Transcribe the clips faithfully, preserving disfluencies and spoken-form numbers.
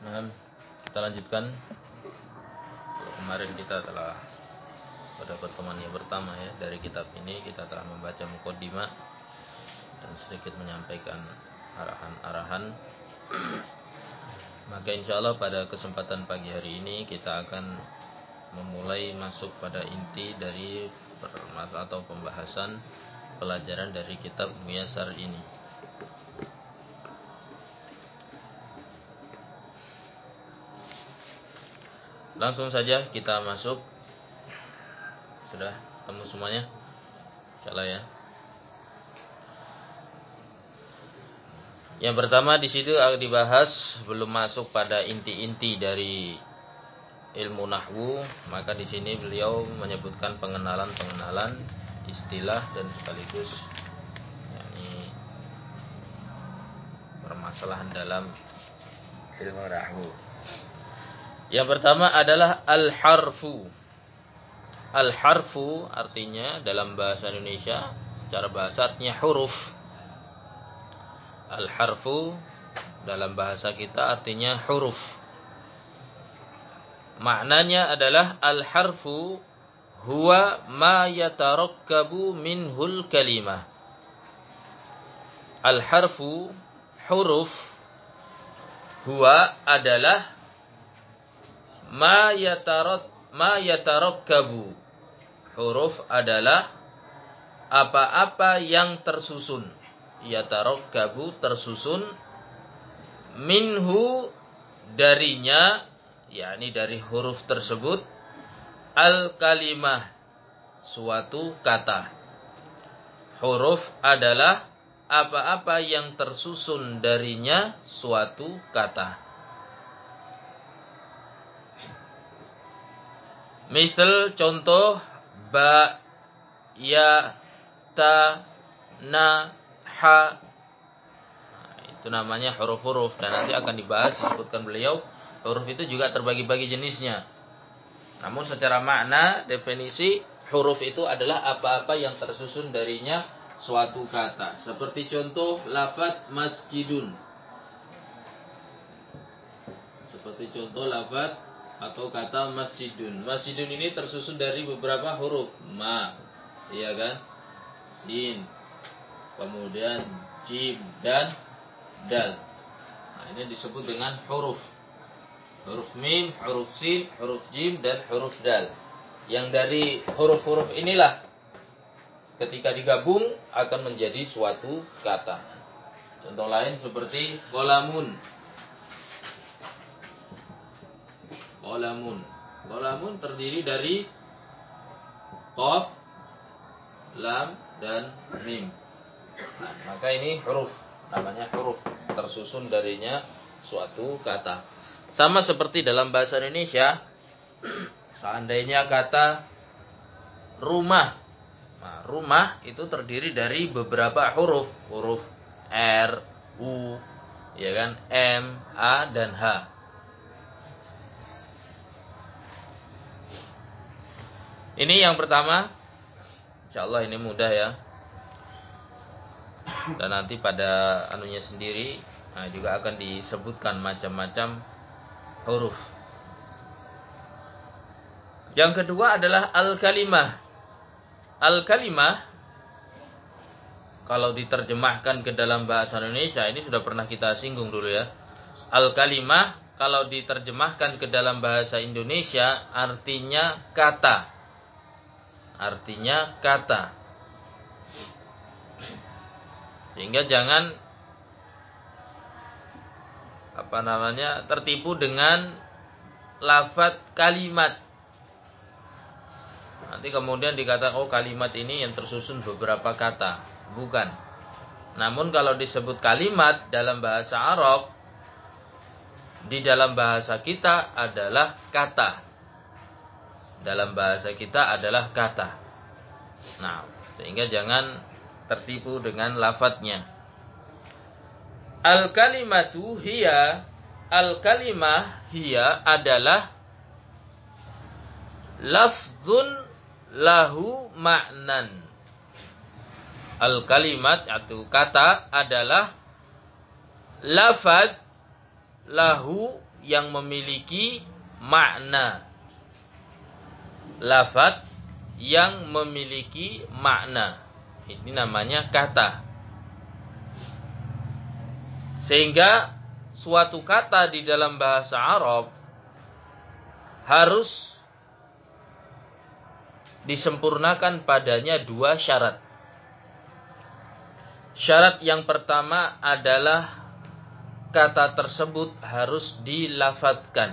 Nah, kita lanjutkan. Kemarin kita telah pada pertemuan yang pertama ya dari kitab ini kita telah membaca muqaddimah dan sedikit menyampaikan arahan-arahan. Maka insya Allah pada kesempatan pagi hari ini kita akan memulai masuk pada inti dari permasalahan atau pembahasan pelajaran dari kitab Muyassar ini. Langsung saja kita masuk. Sudah ketemu semuanya? Insyaallah ya. Yang pertama di situ akan dibahas belum masuk pada inti-inti dari ilmu nahwu, maka di sini beliau menyebutkan pengenalan-pengenalan istilah dan sekaligus yakni permasalahan dalam ilmu nahwu. Yang pertama adalah al-harfu. Al-harfu artinya dalam bahasa Indonesia secara bahasa artinya huruf. Al-harfu dalam bahasa kita artinya huruf. Maknanya adalah al-harfu huwa ma yatarakkabu minhul kalimah. Al-harfu huruf huwa adalah ma yatarat ma yatarakkabu. Huruf adalah apa-apa yang tersusun. Yatarakkabu tersusun minhu darinya, yakni dari huruf tersebut, al-kalimah suatu kata. Huruf adalah apa-apa yang tersusun darinya suatu kata. Misal contoh ba, ya, ta, na, ha. Nah, itu namanya huruf-huruf dan nanti akan dibahas disebutkan beliau. Huruf itu juga terbagi-bagi jenisnya. Namun secara makna definisi huruf itu adalah apa-apa yang tersusun darinya suatu kata. Seperti contoh lafaz masjidun. Seperti contoh lafaz atau kata masjidun. Masjidun ini tersusun dari beberapa huruf. Ma, iya kan? Sin, kemudian jim dan dal. Nah, ini disebut dengan huruf. Huruf mim, huruf sin, huruf jim dan huruf dal. Yang dari huruf-huruf inilah ketika digabung akan menjadi suatu kata. Contoh lain seperti qalamun. Qalamun. Qalamun terdiri dari qaf, lam dan mim. Nah, maka ini huruf, namanya huruf, tersusun darinya suatu kata. Sama seperti dalam bahasa Indonesia, seandainya kata rumah. Nah, rumah itu terdiri dari beberapa huruf, huruf R, U, ya kan, M, A dan H. Ini yang pertama. Insyaallah ini mudah ya. Dan nanti pada anunya sendiri nah, juga akan disebutkan macam-macam huruf. Yang kedua adalah al-kalimah. Al-kalimah kalau diterjemahkan ke dalam bahasa Indonesia, ini sudah pernah kita singgung dulu ya. Al-kalimah kalau diterjemahkan ke dalam bahasa Indonesia artinya kata. Artinya kata. Sehingga jangan apa namanya tertipu dengan lafaz kalimat. Nanti kemudian dikatakan oh kalimat ini yang tersusun beberapa kata. Bukan. Namun kalau disebut kalimat dalam bahasa Arab, di dalam bahasa kita adalah kata. Dalam bahasa kita adalah kata. Nah, sehingga jangan tertipu dengan lafadznya. Al-kalimatu hiya, al-kalimah hiya adalah lafzun lahu ma'nan. Al-kalimat atau kata adalah lafaz lahu yang memiliki makna. Lafaz yang memiliki makna. Ini namanya kata. Sehingga suatu kata di dalam bahasa Arab harus disempurnakan padanya dua syarat. Syarat yang pertama adalah kata tersebut harus dilafadzkan.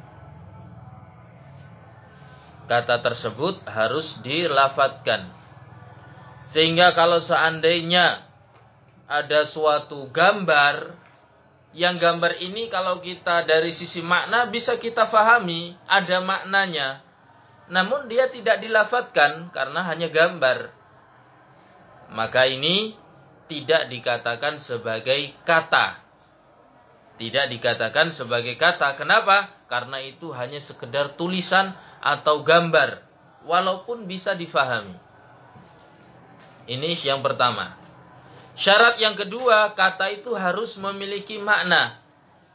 Kata tersebut harus dilafadzkan. Sehingga kalau seandainya ada suatu gambar, yang gambar ini kalau kita dari sisi makna bisa kita fahami, ada maknanya. Namun dia tidak dilafadzkan karena hanya gambar. Maka ini tidak dikatakan sebagai kata. Tidak dikatakan sebagai kata. Kenapa? Karena itu hanya sekedar tulisan atau gambar. Walaupun bisa difahami. Ini yang pertama. Syarat yang kedua, kata itu harus memiliki makna.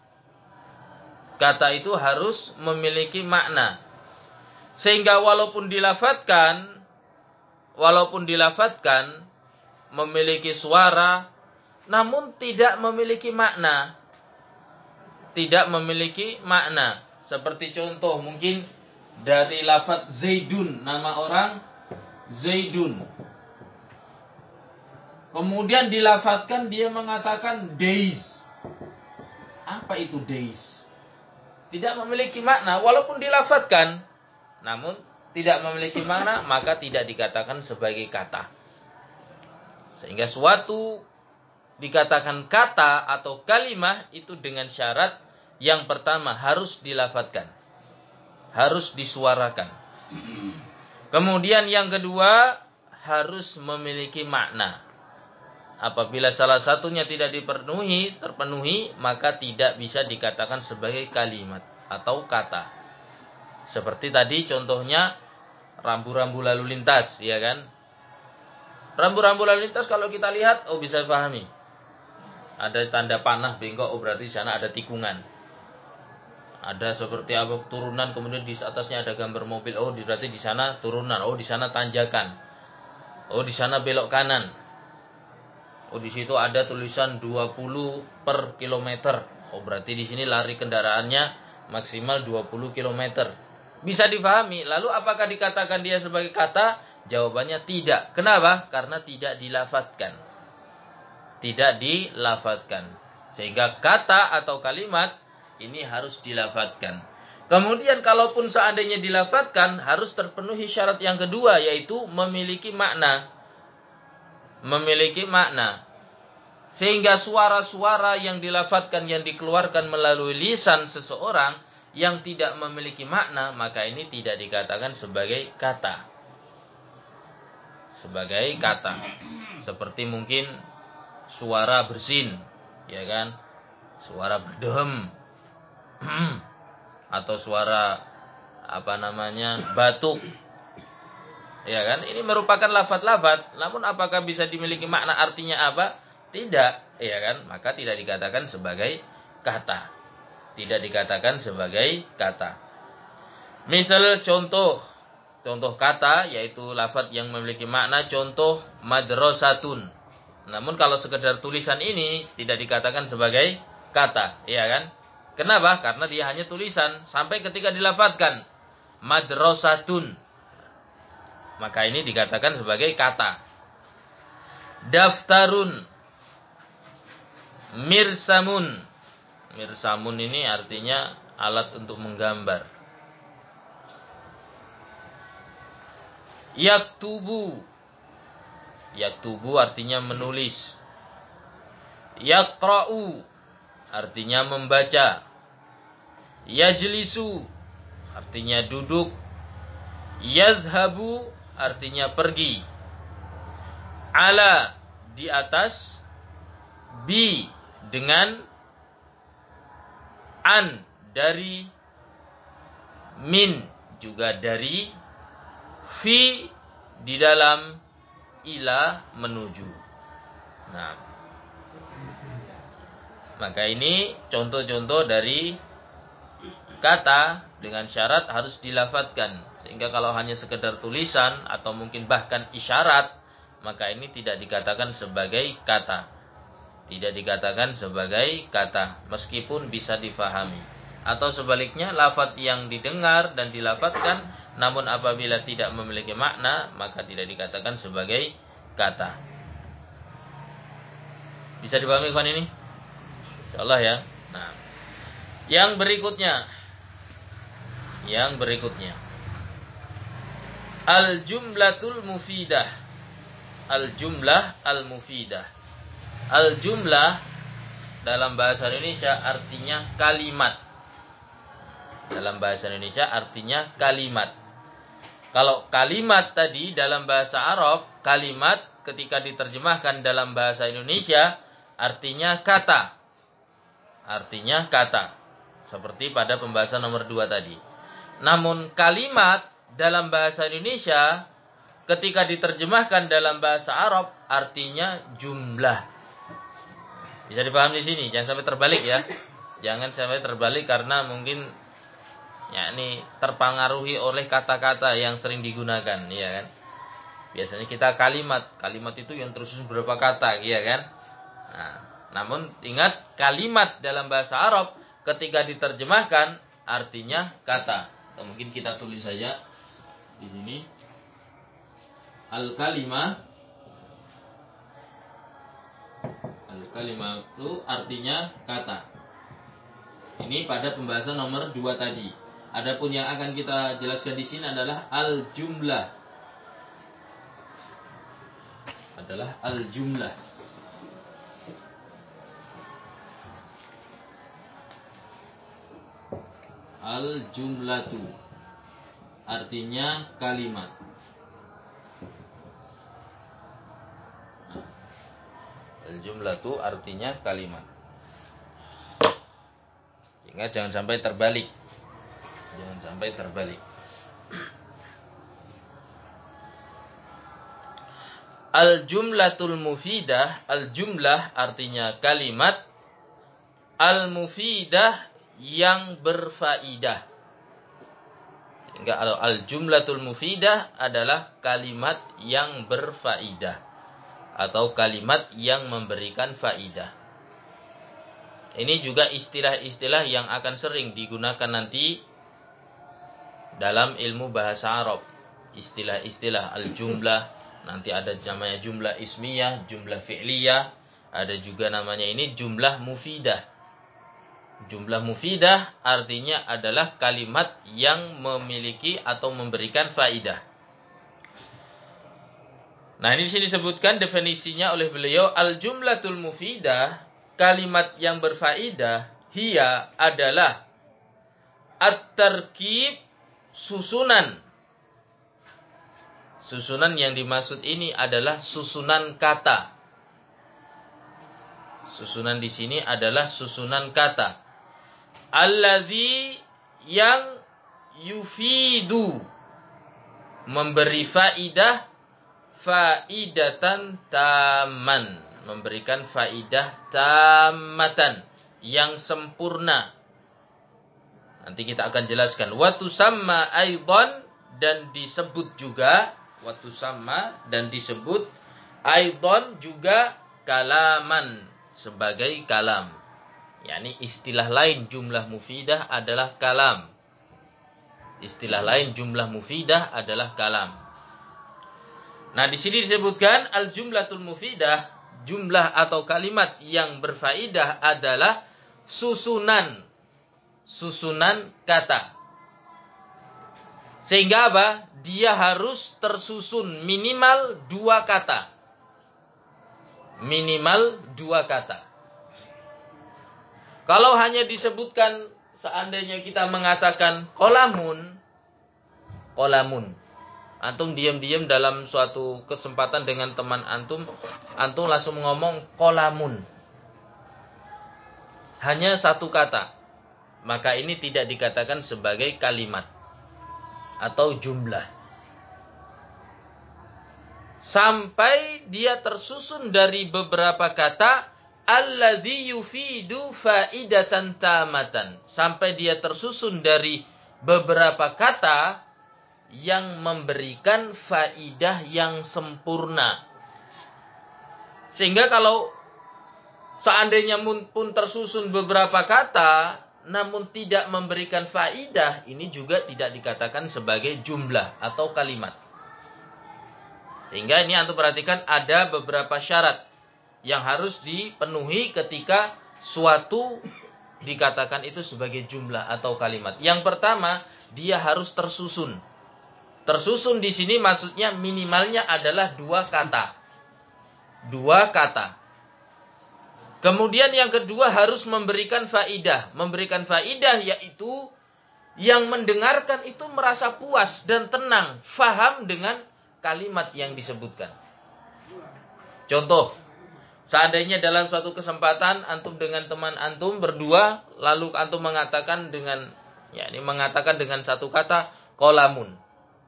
Kata itu harus memiliki makna. Sehingga walaupun dilafadzkan, walaupun dilafadzkan, memiliki suara, namun tidak memiliki makna. Tidak memiliki makna. Seperti contoh, mungkin dari lafadz Zaidun, nama orang Zaidun. Kemudian dilafadzkan dia mengatakan days. Apa itu days? Tidak memiliki makna, walaupun dilafadzkan. Namun tidak memiliki makna, maka tidak dikatakan sebagai kata. Sehingga suatu dikatakan kata atau kalimah itu dengan syarat yang pertama harus dilafadzkan. Harus disuarakan. Kemudian yang kedua harus memiliki makna. Apabila salah satunya tidak dipenuhi, terpenuhi, maka tidak bisa dikatakan sebagai kalimat atau kata. Seperti tadi contohnya rambu-rambu lalu lintas, ya kan? Rambu-rambu lalu lintas kalau kita lihat, oh bisa pahami. Ada tanda panah bengkok, oh berarti di sana ada tikungan. Ada seperti apa turunan, kemudian di atasnya ada gambar mobil, oh berarti di sana turunan, oh di sana tanjakan. Oh di sana belok kanan. Oh di situ ada tulisan dua puluh per kilometer. Oh berarti di sini lari kendaraannya maksimal dua puluh kilometer. Bisa difahami. Lalu apakah dikatakan dia sebagai kata? Jawabannya tidak. Kenapa? Karena tidak dilafadzkan. Tidak dilafadzkan. Sehingga kata atau kalimat ini harus dilafadzkan. Kemudian kalaupun seandainya dilafadzkan, harus terpenuhi syarat yang kedua, yaitu memiliki makna. Memiliki makna. Sehingga suara-suara yang dilafadzkan, yang dikeluarkan melalui lisan seseorang yang tidak memiliki makna, maka ini tidak dikatakan sebagai kata. Sebagai kata. Seperti mungkin suara bersin, ya kan? Suara berdehem. Atau suara apa namanya? Batuk. Ya kan? Ini merupakan lafaz-lafaz, namun apakah bisa dimiliki makna, artinya apa? Tidak, ya kan? Maka tidak dikatakan sebagai kata. Tidak dikatakan sebagai kata. Misal contoh, contoh kata yaitu lafaz yang memiliki makna, contoh madrasatun. Namun kalau sekedar tulisan ini tidak dikatakan sebagai kata, ya kan? Kenapa? Karena dia hanya tulisan sampai ketika dilafadzkan madrasatun. Maka ini dikatakan sebagai kata. Daftarun, mirsamun. Mirsamun ini artinya alat untuk menggambar. Yaktubu. Yaktubu artinya menulis. Yaqra'u artinya membaca. Yajlisu artinya duduk. Yazhabu artinya pergi. Ala di atas. Bi dengan. An dari. Min juga dari. Fi di dalam. Ila menuju. Nah, maka ini contoh-contoh dari kata dengan syarat harus dilafadzkan. Sehingga kalau hanya sekedar tulisan atau mungkin bahkan isyarat, maka ini tidak dikatakan sebagai kata. Tidak dikatakan sebagai kata, meskipun bisa difahami. Atau sebaliknya, lafadz yang didengar dan dilafadzkan, namun apabila tidak memiliki makna, maka tidak dikatakan sebagai kata. Bisa dipahami kawan ini? Insyaallah ya. Nah, yang berikutnya. Yang berikutnya. Al-jumlatul mufidah. Al-jumlah al-mufidah. Al-jumlah dalam bahasa Indonesia artinya kalimat. Dalam bahasa Indonesia artinya kalimat. Kalau kalimat tadi dalam bahasa Arab, kalimat ketika diterjemahkan dalam bahasa Indonesia artinya kata. Artinya kata. Seperti pada pembahasan nomor dua tadi. Namun kalimat dalam bahasa Indonesia ketika diterjemahkan dalam bahasa Arab artinya jumlah. Bisa dipahami di sini, jangan sampai terbalik ya. Jangan sampai terbalik karena mungkin yakni terpengaruhi oleh kata-kata yang sering digunakan, ya kan? Biasanya kita kalimat, kalimat itu yang tersusun beberapa kata, ya kan? Nah, namun ingat kalimat dalam bahasa Arab ketika diterjemahkan artinya kata. Atau mungkin kita tulis saja di sini. Al-kalimah. Al-kalimah itu artinya kata. Ini pada pembahasan nomor dua tadi. Adapun yang akan kita jelaskan di sini adalah al-jumlah. Adalah al-jumlah. Al-jumlatu artinya kalimat. Al-jumlatu artinya kalimat. Ingat jangan sampai terbalik. Jangan sampai terbalik. Al-jumlatul mufidah, al-jumlah artinya kalimat, al-mufidah yang berfaidah. Sehingga al-jumlatul mufidah adalah kalimat yang berfaidah atau kalimat yang memberikan faidah. Ini juga istilah-istilah yang akan sering digunakan nanti dalam ilmu bahasa Arab. Istilah-istilah al-jumlah, nanti ada namanya jumlah ismiyah, jumlah fi'liyah, ada juga namanya ini jumlah mufidah. Jumlah mufidah artinya adalah kalimat yang memiliki atau memberikan faidah. Nah, ini disini disebutkan definisinya oleh beliau, al-jumlatul mufidah, kalimat yang berfaidah, hiya adalah at-tarkib, susunan. Susunan yang dimaksud ini adalah susunan kata. Susunan di sini adalah susunan kata. Alladzi yang yufidu, memberi faidah, faidatan taman, memberikan faidah tamatan, yang sempurna. Nanti kita akan jelaskan. Wa tusamma aidan, dan disebut juga, wa tusamma dan disebut aidan juga kalaman, sebagai kalam. yakni istilah lain jumlah mufidah adalah kalam. Istilah lain jumlah mufidah adalah kalam. Nah, di sini disebutkan al-jumlatul mufidah, jumlah atau kalimat yang berfaedah adalah susunan susunan kata. Sehingga apa? Dia harus tersusun minimal dua kata. Minimal dua kata. Kalau hanya disebutkan, seandainya kita mengatakan kolamun, kolamun. Antum diam-diam dalam suatu kesempatan dengan teman antum, antum langsung ngomong kolamun. Hanya satu kata. Maka ini tidak dikatakan sebagai kalimat atau jumlah. Sampai dia tersusun dari beberapa kata, alladzi yufidu faidatan tamatan, sampai dia tersusun dari beberapa kata yang memberikan faidah yang sempurna. Sehingga kalau seandainya pun tersusun beberapa kata namun tidak memberikan faidah, ini juga tidak dikatakan sebagai jumlah atau kalimat. Sehingga ini antum perhatikan ada beberapa syarat yang harus dipenuhi ketika suatu dikatakan itu sebagai jumlah atau kalimat. Yang pertama, dia harus tersusun. Tersusun di sini maksudnya minimalnya adalah dua kata. Dua kata. Kemudian yang kedua harus memberikan faidah. Memberikan faidah yaitu yang mendengarkan itu merasa puas dan tenang, faham dengan kalimat yang disebutkan. Contoh, seandainya dalam suatu kesempatan antum dengan teman antum berdua, lalu antum mengatakan dengan, ya ini mengatakan dengan satu kata kolamun,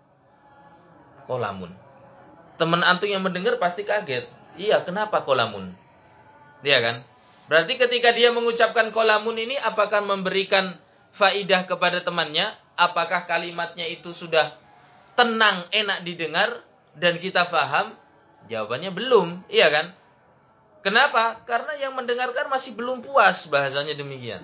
kolamun. Teman antum yang mendengar pasti kaget. Iya, kenapa kolamun? Dia kan? Berarti ketika dia mengucapkan kolamun ini, apakah memberikan faidah kepada temannya? Apakah kalimatnya itu sudah tenang, enak didengar dan kita faham? Jawabannya belum, iya kan? Kenapa? Karena yang mendengarkan masih belum puas, bahasanya demikian.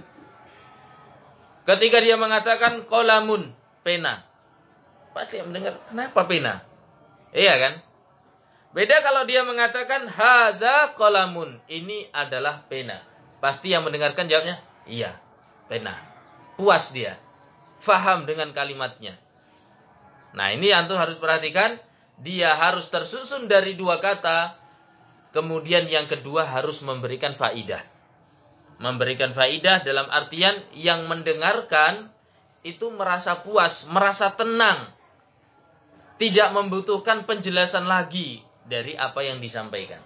Ketika dia mengatakan kolamun, pena, pasti yang mendengar, kenapa pena? Iya kan? Beda kalau dia mengatakan hadza kolamun, ini adalah pena. Pasti yang mendengarkan jawabnya, iya, pena. Puas dia, faham dengan kalimatnya. Nah, ini antum harus perhatikan, dia harus tersusun dari dua kata. Kemudian yang kedua harus memberikan faidah. Memberikan faidah dalam artian yang mendengarkan itu merasa puas, merasa tenang. Tidak membutuhkan penjelasan lagi dari apa yang disampaikan.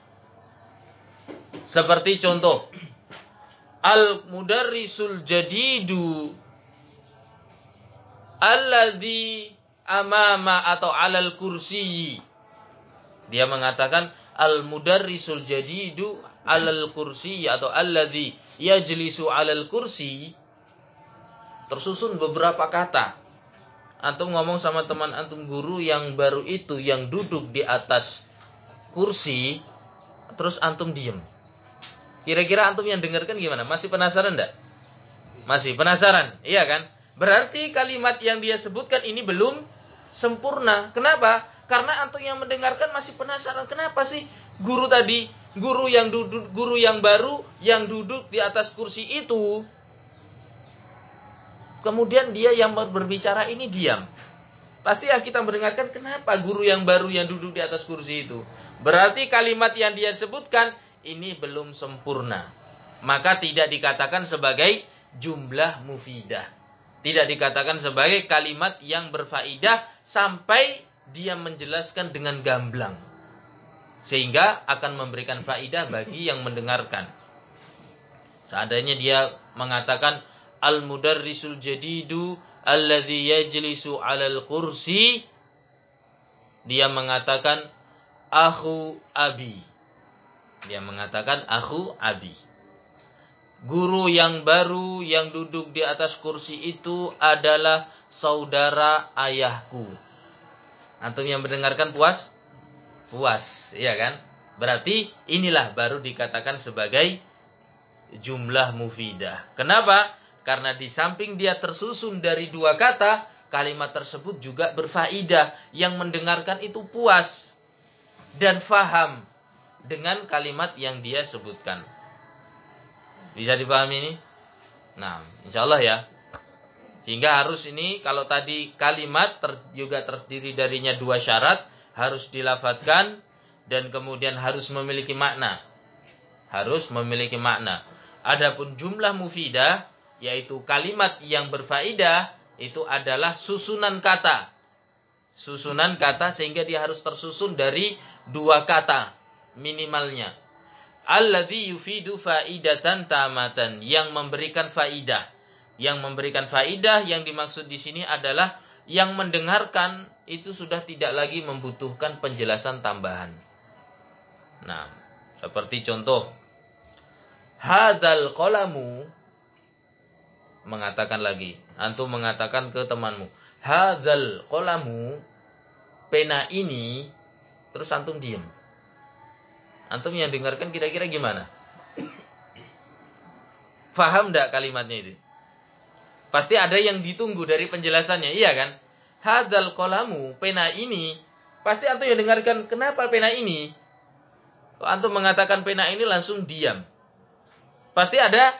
Seperti contoh, al-mudarrisul jadidu alladzi amama atau alal kursi. Dia mengatakan al-mudarrisul jadidu alal kursi atau alladzi yajlisu alal kursi. Tersusun beberapa kata. Antum ngomong sama teman antum guru yang baru itu, yang duduk di atas kursi, terus antum diem. Kira-kira antum yang dengarkan gimana? Masih penasaran enggak? Masih penasaran, iya kan? Berarti kalimat yang dia sebutkan ini belum sempurna. Kenapa? Karena antum yang mendengarkan masih penasaran. Kenapa sih guru tadi, guru yang duduk, guru yang baru yang duduk di atas kursi itu, kemudian dia yang berbicara ini diam. Pasti yang kita mendengarkan, kenapa guru yang baru yang duduk di atas kursi itu? Berarti kalimat yang dia sebutkan ini belum sempurna. Maka tidak dikatakan sebagai jumlah mufidah. Tidak dikatakan sebagai kalimat yang berfaidah sampai dia menjelaskan dengan gamblang. Sehingga akan memberikan faidah bagi yang mendengarkan. Seandainya dia mengatakan al-mudarrisul jadidu alladzi yajlisu 'alal kursi, dia mengatakan akhu abi. Dia mengatakan akhu abi. Guru yang baru yang duduk di atas kursi itu adalah saudara ayahku. Antum yang mendengarkan puas? Puas, iya kan? Berarti inilah baru dikatakan sebagai jumlah mufidah. Kenapa? Karena di samping dia tersusun dari dua kata, kalimat tersebut juga berfaidah. Yang mendengarkan itu puas dan faham dengan kalimat yang dia sebutkan. Bisa dipahami ini? Nah, insya Allah ya. Sehingga harus ini, kalau tadi kalimat ter, juga terdiri darinya dua syarat, harus dilafadzkan dan kemudian harus memiliki makna. Harus memiliki makna. Adapun jumlah mufidah, yaitu kalimat yang berfaidah, itu adalah susunan kata. Susunan kata sehingga dia harus tersusun dari dua kata minimalnya. Alladzi yufidu faidatan tamatan, yang memberikan faidah. Yang memberikan faidah yang dimaksud di sini adalah yang mendengarkan itu sudah tidak lagi membutuhkan penjelasan tambahan. Nah, seperti contoh hadzal qalamu, mengatakan lagi, antum mengatakan ke temanmu, hadzal qalamu, pena ini, terus antum diam. Antum yang dengarkan kira-kira gimana? Faham enggak kalimatnya itu? Pasti ada yang ditunggu dari penjelasannya, iya kan? Hadzal qalamu, pena ini, pasti antum yang dengarkan, kenapa pena ini? Kalau antum mengatakan pena ini langsung diam. Pasti ada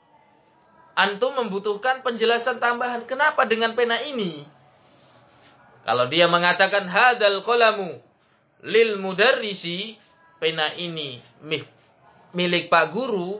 antum membutuhkan penjelasan tambahan, kenapa dengan pena ini? Kalau dia mengatakan hadzal qalamu lil mudarrisi, pena ini milik Pak Guru,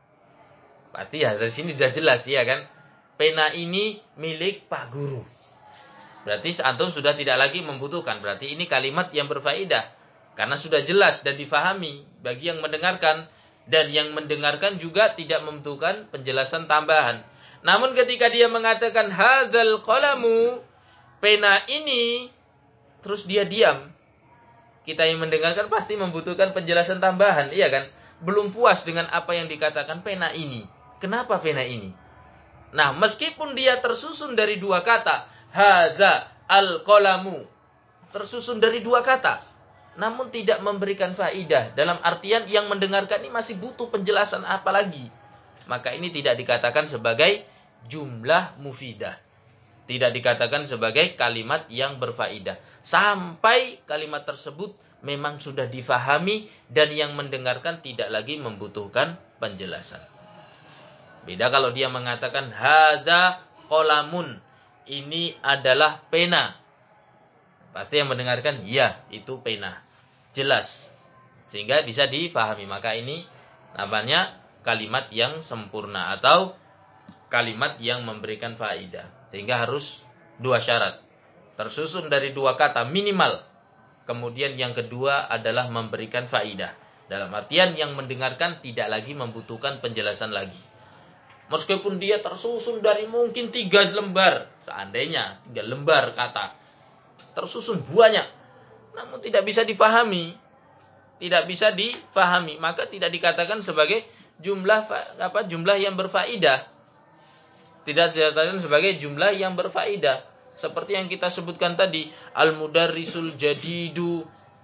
pasti ya dari sini sudah jelas ya kan? Pena ini milik Pak Guru. Berarti antum sudah tidak lagi membutuhkan. Berarti ini kalimat yang berfaedah. Karena sudah jelas dan difahami bagi yang mendengarkan. Dan yang mendengarkan juga tidak membutuhkan penjelasan tambahan. Namun ketika dia mengatakan hadzal qalamu, pena ini, terus dia diam. Kita yang mendengarkan pasti membutuhkan penjelasan tambahan. Iya kan? Belum puas dengan apa yang dikatakan pena ini. Kenapa pena ini? Nah, meskipun dia tersusun dari dua kata, hadza al-qalamu, tersusun dari dua kata, namun tidak memberikan faidah, dalam artian yang mendengarkan ini masih butuh penjelasan apa lagi, maka ini tidak dikatakan sebagai jumlah mufidah, tidak dikatakan sebagai kalimat yang berfaidah, sampai kalimat tersebut memang sudah difahami dan yang mendengarkan tidak lagi membutuhkan penjelasan. Beda kalau dia mengatakan hadza qalamun, ini adalah pena. Pasti yang mendengarkan, ya itu pena. Jelas. Sehingga bisa difahami. Maka ini namanya kalimat yang sempurna atau kalimat yang memberikan faidah. Sehingga harus dua syarat. Tersusun dari dua kata minimal. Kemudian yang kedua adalah memberikan faidah. Dalam artian yang mendengarkan tidak lagi membutuhkan penjelasan lagi. Meskipun dia tersusun dari mungkin tiga lembar. Seandainya tiga lembar kata. Tersusun banyak. Namun tidak bisa difahami. Tidak bisa difahami. Maka tidak dikatakan sebagai jumlah apa jumlah yang berfaedah. Tidak dikatakan sebagai jumlah yang berfaedah. Seperti yang kita sebutkan tadi. Al-mudarrisul jadidu.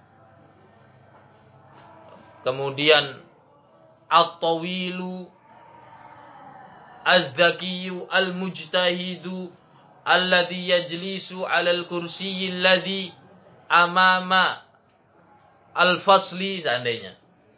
Kemudian at-tawilu. Az-zakiyu al-mujtahidu alladhi yajlisu 'alal kursiyyi alladhi amama al-fasli, seandainya.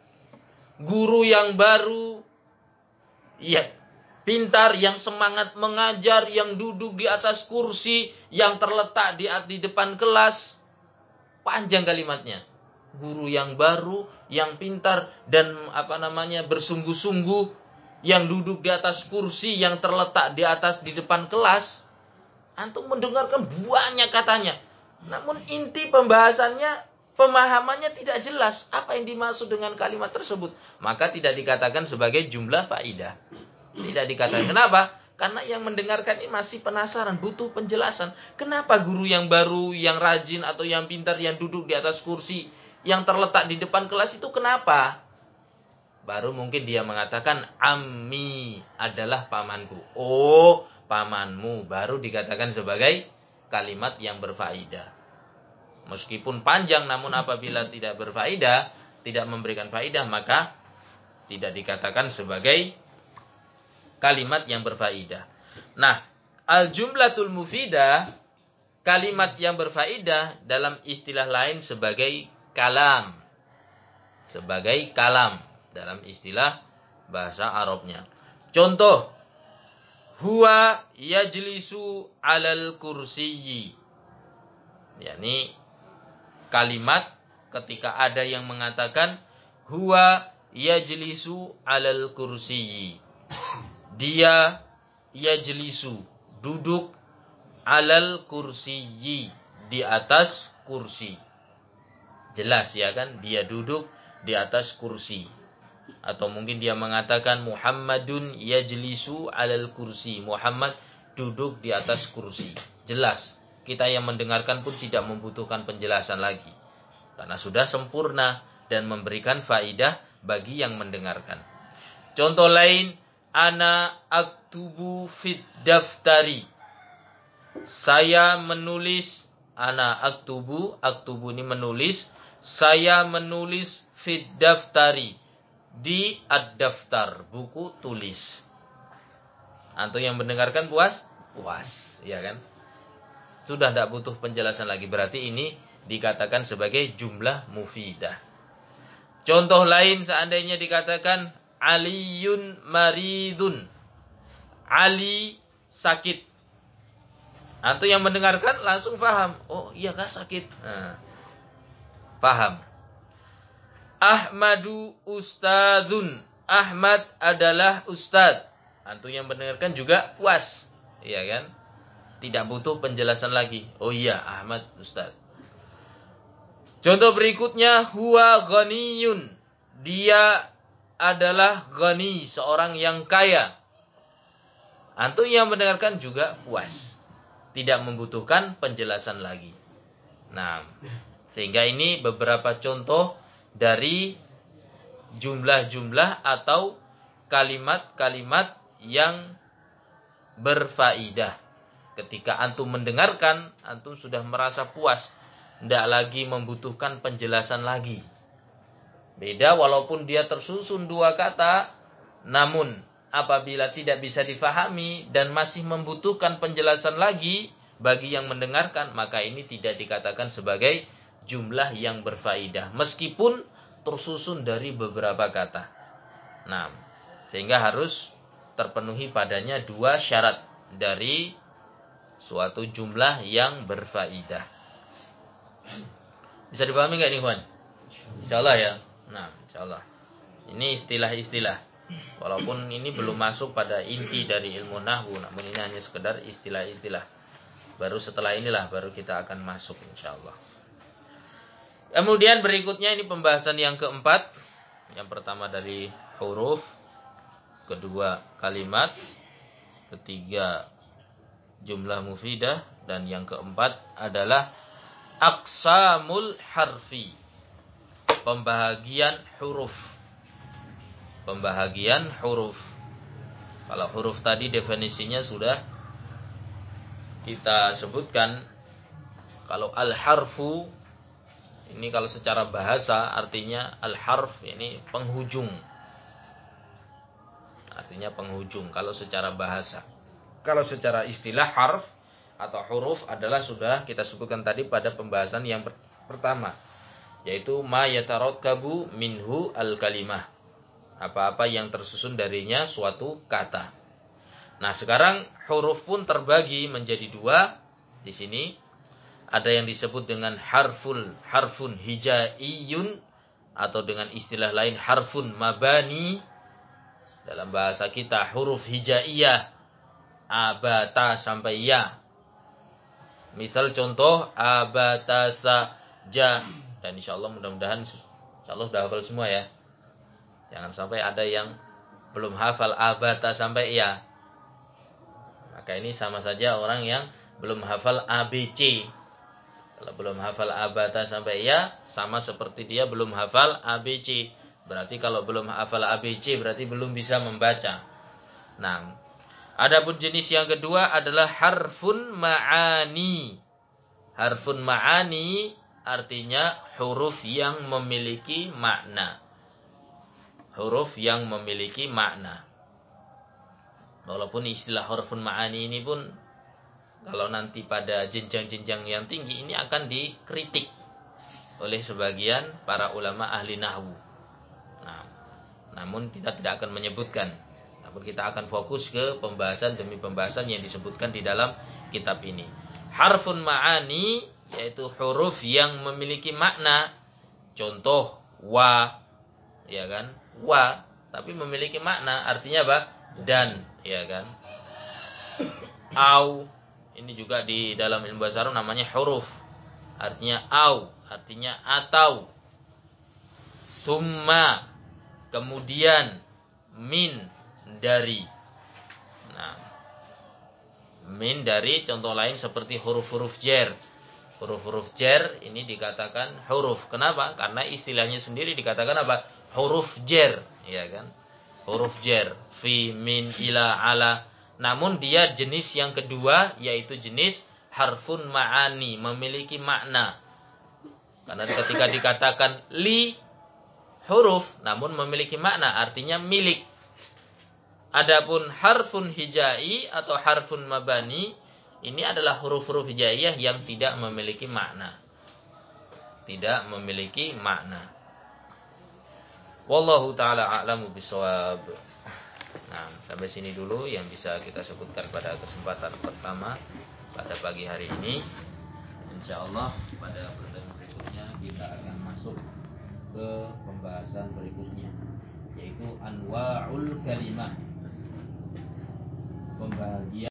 Guru yang baru, ya, pintar, yang semangat mengajar, yang duduk di atas kursi, yang terletak di, di depan kelas. Panjang kalimatnya. Guru yang baru, yang pintar dan apa namanya bersungguh-sungguh, yang duduk di atas kursi, yang terletak di atas di depan kelas. Antum mendengarkan banyak katanya. Namun inti pembahasannya, pemahamannya tidak jelas. Apa yang dimaksud dengan kalimat tersebut? Maka tidak dikatakan sebagai jumlah faidah. Tidak dikatakan. Kenapa? Karena yang mendengarkan ini masih penasaran, butuh penjelasan. Kenapa guru yang baru, yang rajin atau yang pintar, yang duduk di atas kursi, yang terletak di depan kelas itu kenapa? Baru mungkin dia mengatakan ammi adalah pamanku. Oh, pamanmu. Baru dikatakan sebagai kalimat yang berfaedah. Meskipun panjang, namun apabila tidak berfaedah, tidak memberikan faedah, maka tidak dikatakan sebagai kalimat yang berfaedah. Nah, al-jumlatul mufidah, kalimat yang berfaedah dalam istilah lain sebagai kalam. Sebagai kalam. Dalam istilah bahasa Arabnya. Contoh. Huwa yajlisu alal kursiyyi. yakni kalimat ketika ada yang mengatakan huwa yajlisu alal kursiyyi. Dia yajlisu, duduk alal kursiyyi, di atas kursi. Jelas ya kan, dia duduk di atas kursi. Atau mungkin dia mengatakan Muhammadun yajlisu alal kursi. Muhammad duduk di atas kursi. Jelas. Kita yang mendengarkan pun tidak membutuhkan penjelasan lagi. Karena sudah sempurna dan memberikan faidah bagi yang mendengarkan. Contoh lain, ana aktubu fid daftari. Saya menulis, ana aktubu, aktubu ini menulis, saya menulis fid daftari, di ad-daftar, buku tulis. Antum yang mendengarkan puas? Puas, ya kan? Sudah tidak butuh penjelasan lagi. Berarti ini dikatakan sebagai jumlah mufidah. Contoh lain seandainya dikatakan Aliyun maridun. Ali sakit. Antum yang mendengarkan langsung paham. Oh iya kah sakit? Nah, paham. Ahmadu ustadzun. Ahmad adalah ustadz. Antum yang mendengarkan juga puas. Iya kan? Tidak butuh penjelasan lagi. Oh iya, Ahmad ustadz. Contoh berikutnya, huwa ghaniyun. Dia adalah ghani, seorang yang kaya. Antum yang mendengarkan juga puas. Tidak membutuhkan penjelasan lagi. Nah, sehingga ini beberapa contoh dari jumlah-jumlah atau kalimat-kalimat yang berfaidah. Ketika antum mendengarkan, antum sudah merasa puas. Tidak lagi membutuhkan penjelasan lagi. Beda walaupun dia tersusun dua kata, namun apabila tidak bisa difahami dan masih membutuhkan penjelasan lagi bagi yang mendengarkan, maka ini tidak dikatakan sebagai jumlah yang berfaidah. Meskipun tersusun dari beberapa kata. Nah, sehingga harus terpenuhi padanya dua syarat dari suatu jumlah yang berfaidah. Bisa dipahami nggak nih, Juan? Insyaallah ya. Nah, insyaallah. Ini istilah-istilah. Walaupun ini belum masuk pada inti dari ilmu nahwu, namun ini hanya sekedar istilah-istilah. Baru setelah inilah baru kita akan masuk insyaallah. Kemudian berikutnya ini pembahasan yang keempat. Yang pertama dari huruf, kedua kalimat, ketiga jumlah mufidah, dan yang keempat adalah aqsamul harfi. Pembahagian huruf. Pembahagian huruf. Kalau huruf tadi definisinya sudah kita sebutkan. Kalau al-harfu ini kalau secara bahasa artinya al-harf ini penghujung. Artinya penghujung kalau secara bahasa. Kalau secara istilah harf atau huruf adalah sudah kita sebutkan tadi pada pembahasan yang per pertama, yaitu ma yatarakkabu minhu al-kalimah. Apa-apa yang tersusun darinya suatu kata. Nah, sekarang huruf pun terbagi menjadi dua. Di sini ada yang disebut dengan harful harfun hijaiyun atau dengan istilah lain harfun mabani. Dalam bahasa kita huruf hijaiyah abata sampai ya. Misal contoh abatasa ja, dan insyaallah mudah-mudahan insyaallah sudah hafal semua ya. Jangan sampai ada yang belum hafal abata sampai ya. Maka ini sama saja orang yang belum hafal A B C. Kalau belum hafal abata sampai ya, sama seperti dia belum hafal A B C. Berarti kalau belum hafal A B C berarti belum bisa membaca. Nah, adapun jenis yang kedua adalah harfun ma'ani. Harfun ma'ani artinya huruf yang memiliki makna. Huruf yang memiliki makna. Walaupun istilah harfun ma'ani ini pun kalau nanti pada jenjang-jenjang yang tinggi ini akan dikritik oleh sebagian para ulama ahli nahwu. Nah, namun kita tidak akan menyebutkan. Namun kita akan fokus ke pembahasan demi pembahasan yang disebutkan di dalam kitab ini. Harfun ma'ani yaitu huruf yang memiliki makna. Contoh wa, ya kan? Wa, tapi memiliki makna. Artinya apa? Dan, ya kan? Au, ini juga di dalam ilmu bahasa Arab namanya huruf. Artinya au, artinya atau. Summa, kemudian. Min, dari. Nah, min dari, contoh lain seperti huruf-huruf jar. Huruf-huruf jar ini dikatakan huruf. Kenapa? Karena istilahnya sendiri dikatakan apa? Huruf jar, ya kan? huruf jar, fi, min, ila, ala. Namun dia jenis yang kedua, yaitu jenis harfun ma'ani, memiliki makna. Karena ketika dikatakan li, huruf, namun memiliki makna, artinya milik. Adapun harfun hijai atau harfun mabani, ini adalah huruf-huruf hijaiyah yang tidak memiliki makna. Tidak memiliki makna. Wallahu ta'ala a'lamu bishawab. Nah, sampai sini dulu yang bisa kita sebutkan pada kesempatan pertama pada pagi hari ini. Insyaallah pada pertemuan berikutnya kita akan masuk ke pembahasan berikutnya, yaitu anwa'ul kalimah. Pembagian